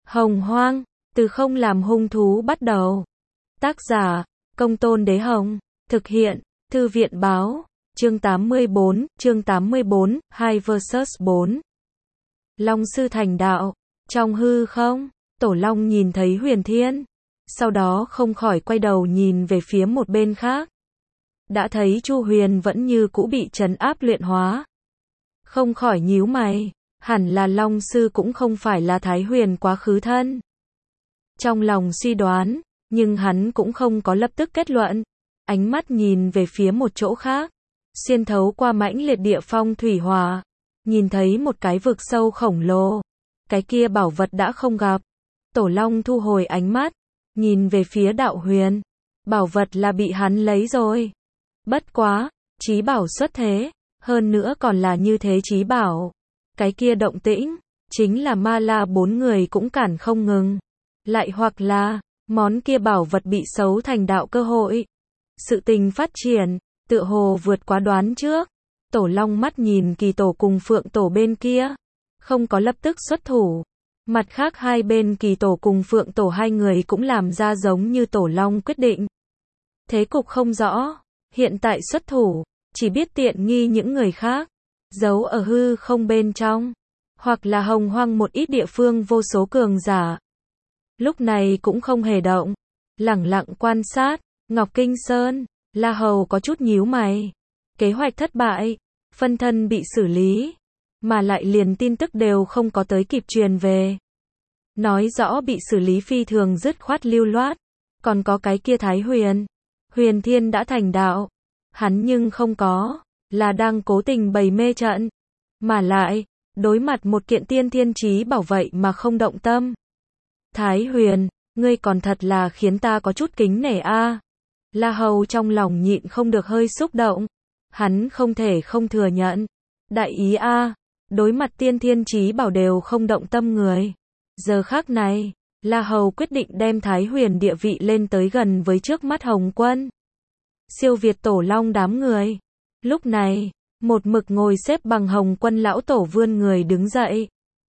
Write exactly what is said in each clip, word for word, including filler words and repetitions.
Hồng Hoang, từ không làm hung thú bắt đầu. Tác giả, Công Tôn Đế Hồng. Thực hiện, Thư viện Báo. Chương tám mươi bốn, chương tám mươi bốn, hai versus bốn. Long sư thành đạo. Trong hư không, Tổ Long nhìn thấy Huyền Thiên. Sau đó không khỏi quay đầu nhìn về phía một bên khác. Đã thấy Chu Huyền vẫn như cũ bị trấn áp luyện hóa. Không khỏi nhíu mày, hẳn là Long sư cũng không phải là Thái Huyền quá khứ thân. Trong lòng suy đoán, nhưng hắn cũng không có lập tức kết luận. Ánh mắt nhìn về phía một chỗ khác, xuyên thấu qua mãnh liệt địa phong thủy hỏa, nhìn thấy một cái vực sâu khổng lồ. Cái kia bảo vật đã không gặp. Tổ Long thu hồi ánh mắt, nhìn về phía Đạo Huyền. Bảo vật là bị hắn lấy rồi. Bất quá, chí bảo xuất thế, hơn nữa còn là như thế chí bảo. Cái kia động tĩnh, chính là Ma La bốn người cũng cản không ngừng. Lại hoặc là, món kia bảo vật bị xấu thành đạo cơ hội. Sự tình phát triển, tựa hồ vượt quá đoán trước. Tổ Long mắt nhìn Kỳ Tổ cùng Phượng Tổ bên kia, không có lập tức xuất thủ. Mặt khác hai bên Kỳ Tổ cùng Phượng Tổ hai người cũng làm ra giống như Tổ Long quyết định. Thế cục không rõ, hiện tại xuất thủ, chỉ biết tiện nghi những người khác, giấu ở hư không bên trong, hoặc là hồng hoang một ít địa phương vô số cường giả. Lúc này cũng không hề động, lẳng lặng quan sát. Ngọc Kinh Sơn, La Hầu có chút nhíu mày. Kế hoạch thất bại, phân thân bị xử lý, mà lại liền tin tức đều không có tới kịp truyền về. Nói rõ bị xử lý phi thường dứt khoát lưu loát. Còn có cái kia Thái Huyền, Huyền Thiên đã thành đạo, hắn nhưng không có, là đang cố tình bày mê trận. Mà lại, đối mặt một kiện tiên thiên chí bảo vậy mà không động tâm. Thái Huyền, ngươi còn thật là khiến ta có chút kính nể a. La Hầu trong lòng nhịn không được hơi xúc động. Hắn không thể không thừa nhận. Đại ý a, đối mặt tiên thiên chí bảo đều không động tâm người. Giờ khắc này, La Hầu quyết định đem Thái Huyền địa vị lên tới gần với trước mắt Hồng Quân. Siêu việt Tổ Long đám người. Lúc này, một mực ngồi xếp bằng Hồng Quân lão tổ vươn người đứng dậy.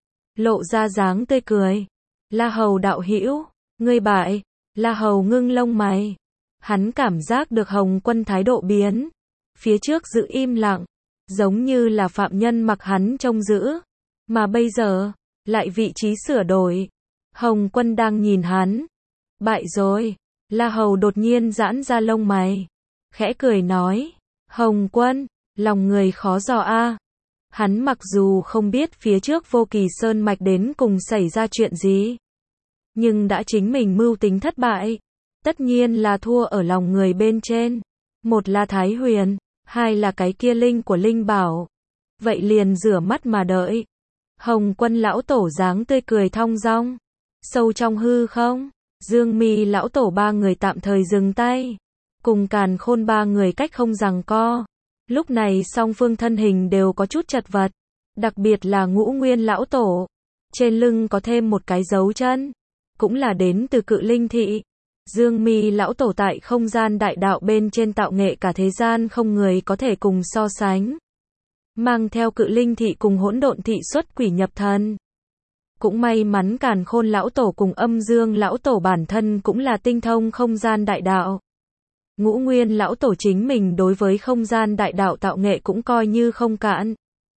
Lộ ra dáng tươi cười. La Hầu đạo hữu, ngươi bại. La Hầu ngưng lông mày. Hắn cảm giác được Hồng Quân thái độ biến. Phía trước giữ im lặng, giống như là phạm nhân mặc hắn trông giữ. Mà bây giờ, lại vị trí sửa đổi. Hồng Quân đang nhìn hắn. Bại rồi. La Hầu đột nhiên giãn ra lông mày. Khẽ cười nói. Hồng Quân, lòng người khó dò a. Hắn mặc dù không biết phía trước Vô Kỳ Sơn mạch đến cùng xảy ra chuyện gì, nhưng đã chính mình mưu tính thất bại. Tất nhiên là thua ở lòng người bên trên. Một là Thái Huyền, hai là cái kia linh của linh bảo. Vậy liền rửa mắt mà đợi. Hồng Quân lão tổ dáng tươi cười thong dong. Sâu trong hư không, Dương Mi lão tổ ba người tạm thời dừng tay. Cùng Càn Khôn ba người cách không giằng co. Lúc này song phương thân hình đều có chút chật vật. Đặc biệt là Ngũ Nguyên lão tổ. Trên lưng có thêm một cái dấu chân. Cũng là đến từ Cự Linh Thị. Dương Mi lão tổ tại không gian đại đạo bên trên tạo nghệ cả thế gian không người có thể cùng so sánh. Mang theo Cự Linh Thị cùng Hỗn Độn Thị xuất quỷ nhập thần. Cũng may mắn Càn Khôn lão tổ cùng Âm Dương lão tổ bản thân cũng là tinh thông không gian đại đạo. Ngũ Nguyên lão tổ chính mình đối với không gian đại đạo tạo nghệ cũng coi như không cạn.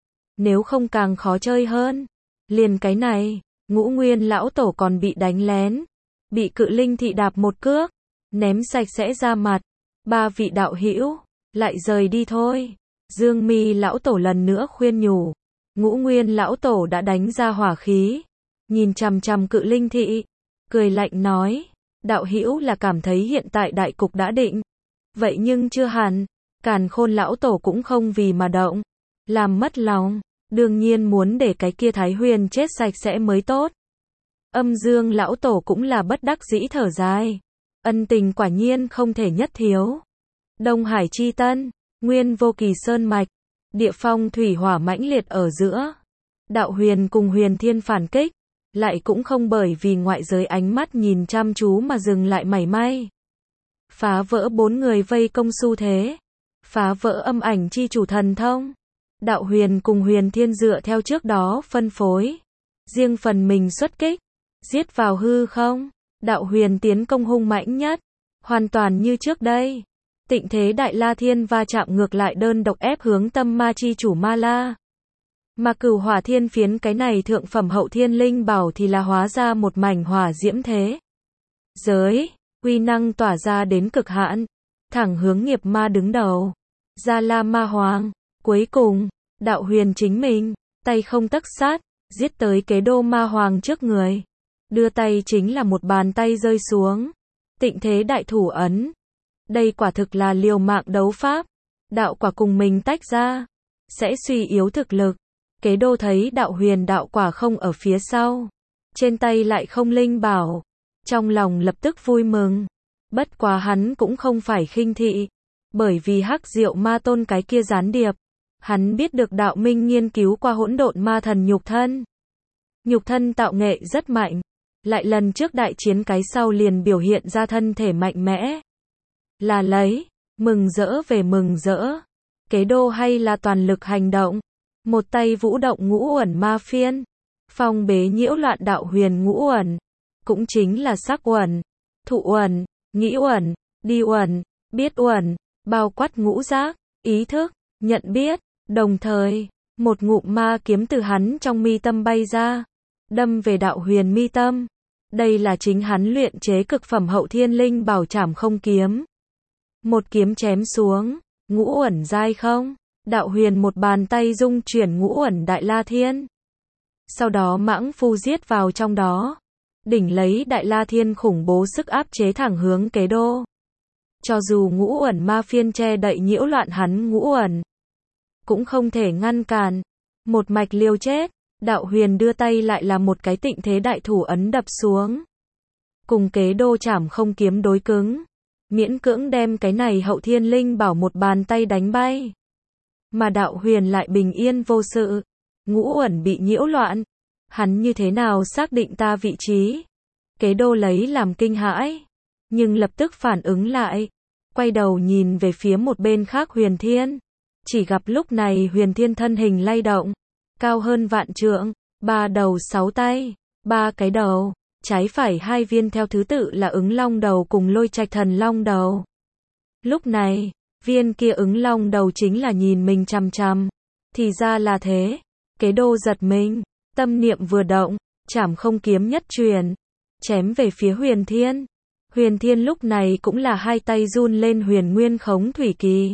Nếu không càng khó chơi hơn. Liền cái này, Ngũ Nguyên lão tổ còn bị đánh lén. Bị Cự Linh Thị đạp một cước, ném sạch sẽ ra mặt. Ba vị đạo hữu, lại rời đi thôi. Dương Mi lão tổ lần nữa khuyên nhủ. Ngũ Nguyên lão tổ đã đánh ra hỏa khí, nhìn chằm chằm Cự Linh Thị, cười lạnh nói, đạo hữu là cảm thấy hiện tại đại cục đã định. Vậy nhưng chưa hẳn. Càn Khôn lão tổ cũng không vì mà động, làm mất lòng, đương nhiên muốn để cái kia Thái Huyền chết sạch sẽ mới tốt. Âm Dương lão tổ cũng là bất đắc dĩ thở dài. Ân tình quả nhiên không thể nhất thiếu. Đông Hải chi tân, Nguyên Vô Kỳ Sơn mạch, địa phong thủy hỏa mãnh liệt ở giữa. Đạo Huyền cùng Huyền Thiên phản kích, lại cũng không bởi vì ngoại giới ánh mắt nhìn chăm chú mà dừng lại mảy may. Phá vỡ bốn người vây công xu thế, phá vỡ âm ảnh chi chủ thần thông. Đạo Huyền cùng Huyền Thiên dựa theo trước đó phân phối, riêng phần mình xuất kích. giết vào hư không. Đạo huyền tiến công hung mãnh nhất, hoàn toàn như trước đây. Tịnh thế Đại La Thiên va chạm ngược lại đơn độc ép hướng tâm ma chi chủ Ma La. Mà Cửu Hỏa Thiên Phiến cái này thượng phẩm hậu thiên linh bảo thì là hóa ra một mảnh hỏa diễm thế giới, uy năng tỏa ra đến cực hạn, thẳng hướng nghiệp ma đứng đầu. Gia La Ma Hoàng, cuối cùng, đạo huyền chính mình, tay không tấc sát, giết tới Kế Đô Ma Hoàng trước người. Đưa tay chính là một bàn tay rơi xuống. Tịnh thế đại thủ ấn. Đây quả thực là liều mạng đấu pháp. Đạo quả cùng mình tách ra, sẽ suy yếu thực lực. Kế Đô thấy đạo huyền đạo quả không ở phía sau, trên tay lại không linh bảo, trong lòng lập tức vui mừng. Bất quá hắn cũng không phải khinh thị, bởi vì Hắc Diệu Ma Tôn cái kia gián điệp, hắn biết được đạo minh nghiên cứu qua hỗn độn ma thần nhục thân. Nhục thân tạo nghệ rất mạnh, lại lần trước đại chiến cái sau liền biểu hiện ra thân thể mạnh mẽ. Là lấy, mừng rỡ về mừng rỡ. Kế Đô hay là toàn lực hành động, một tay vũ động ngũ uẩn ma phiên, phong bế nhiễu loạn đạo huyền ngũ uẩn, cũng chính là sắc uẩn, thụ uẩn, nghĩ uẩn, đi uẩn, biết uẩn, bao quát ngũ giác, ý thức, nhận biết. Đồng thời, một ngụm ma kiếm từ hắn trong mi tâm bay ra, đâm về đạo huyền mi tâm. Đây là chính hắn luyện chế cực phẩm hậu thiên linh bảo Trảm Không kiếm. Một kiếm chém xuống, ngũ uẩn giai không. Đạo huyền một bàn tay dung chuyển ngũ uẩn Đại La Thiên. Sau đó mãng phu giết vào trong đó, đỉnh lấy Đại La Thiên khủng bố sức áp chế thẳng hướng Kế Đô. Cho dù ngũ uẩn ma phiên che đậy nhiễu loạn hắn ngũ uẩn, cũng không thể ngăn cản. Một mạch liều chết, đạo huyền đưa tay lại là một cái tịnh thế đại thủ ấn đập xuống. Cùng Kế Đô Trảm Không kiếm đối cứng, miễn cưỡng đem cái này hậu thiên linh bảo một bàn tay đánh bay. Mà đạo huyền lại bình yên vô sự, ngũ uẩn bị nhiễu loạn. Hắn như thế nào xác định ta vị trí? Kế Đô lấy làm kinh hãi, nhưng lập tức phản ứng lại, quay đầu nhìn về phía một bên khác Huyền Thiên. Chỉ gặp lúc này Huyền Thiên thân hình lay động, cao hơn vạn trượng, ba đầu sáu tay, ba cái đầu, trái phải hai viên theo thứ tự là ứng long đầu cùng lôi trạch thần long đầu. Lúc này, viên kia ứng long đầu chính là nhìn mình chằm chằm. Thì ra là thế. Kế Đô giật mình, tâm niệm vừa động, Trảm Không kiếm nhất truyền, chém về phía Huyền Thiên. Huyền Thiên lúc này cũng là hai tay run lên huyền nguyên khống thủy kỳ.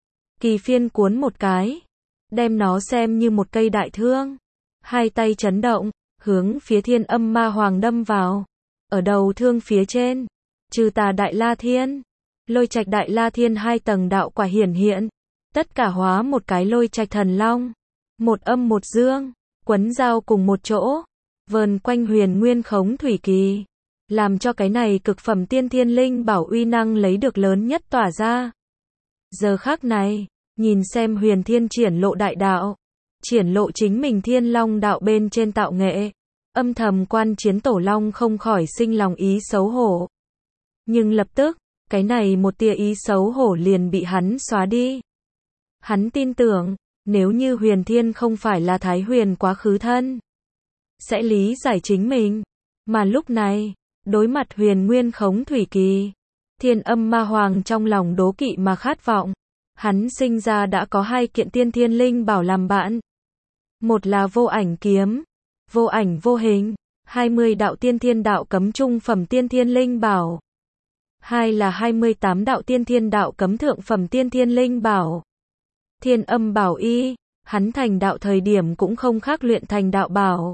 Kỳ phiên cuốn một cái, đem nó xem như một cây đại thương. Hai tay chấn động, hướng phía Thiên Âm Ma Hoàng đâm vào. Ở đầu thương phía trên, trừ tà Đại La Thiên, lôi trạch Đại La Thiên hai tầng đạo quả hiển hiện, tất cả hóa một cái lôi trạch thần long, một âm một dương, quấn giao cùng một chỗ, vờn quanh huyền nguyên khống thủy kỳ, làm cho cái này cực phẩm tiên thiên linh bảo uy năng lấy được lớn nhất tỏa ra. Giờ khắc này, nhìn xem Huyền Thiên triển lộ đại đạo, triển lộ chính mình Thiên Long đạo bên trên tạo nghệ, âm thầm quan chiến Tổ Long không khỏi sinh lòng ý xấu hổ. Nhưng lập tức, cái này một tia ý xấu hổ liền bị hắn xóa đi. Hắn tin tưởng, nếu như Huyền Thiên không phải là Thái Huyền quá khứ thân, sẽ lý giải chính mình. Mà lúc này, đối mặt huyền nguyên khống thủy kỳ, Thiên Âm Ma Hoàng trong lòng đố kỵ mà khát vọng. Hắn sinh ra đã có hai kiện tiên thiên linh bảo làm bạn. Một là vô ảnh kiếm, vô ảnh vô hình, hai mươi đạo tiên thiên đạo cấm trung phẩm tiên thiên linh bảo. Hai là hai mươi tám đạo tiên thiên đạo cấm thượng phẩm tiên thiên linh bảo. Thiên Âm Bảo Y, hắn thành đạo thời điểm cũng không khác luyện thành đạo bảo.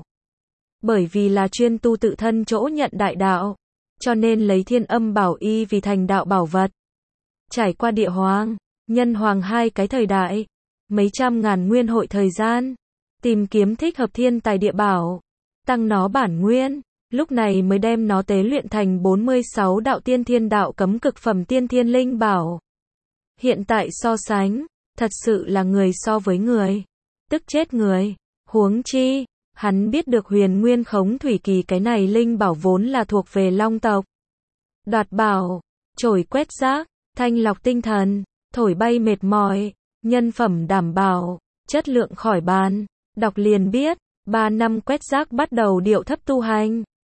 Bởi vì là chuyên tu tự thân chỗ nhận đại đạo, cho nên lấy Thiên Âm Bảo Y vì thành đạo bảo vật. Trải qua địa hoàng, nhân hoàng hai cái thời đại, mấy trăm ngàn nguyên hội thời gian, tìm kiếm thích hợp thiên tài địa bảo, tăng nó bản nguyên, lúc này mới đem nó tế luyện thành bốn mươi sáu đạo tiên thiên đạo cấm cực phẩm tiên thiên linh bảo. Hiện tại so sánh, thật sự là người so với người, tức chết người. Huống chi, hắn biết được huyền nguyên khống thủy kỳ cái này linh bảo vốn là thuộc về long tộc. Đoạt bảo, trổi quét rác, thanh lọc tinh thần, thổi bay mệt mỏi, nhân phẩm đảm bảo, chất lượng khỏi bàn. Đọc liền biết, ba năm quét rác bắt đầu điệu thấp tu hành.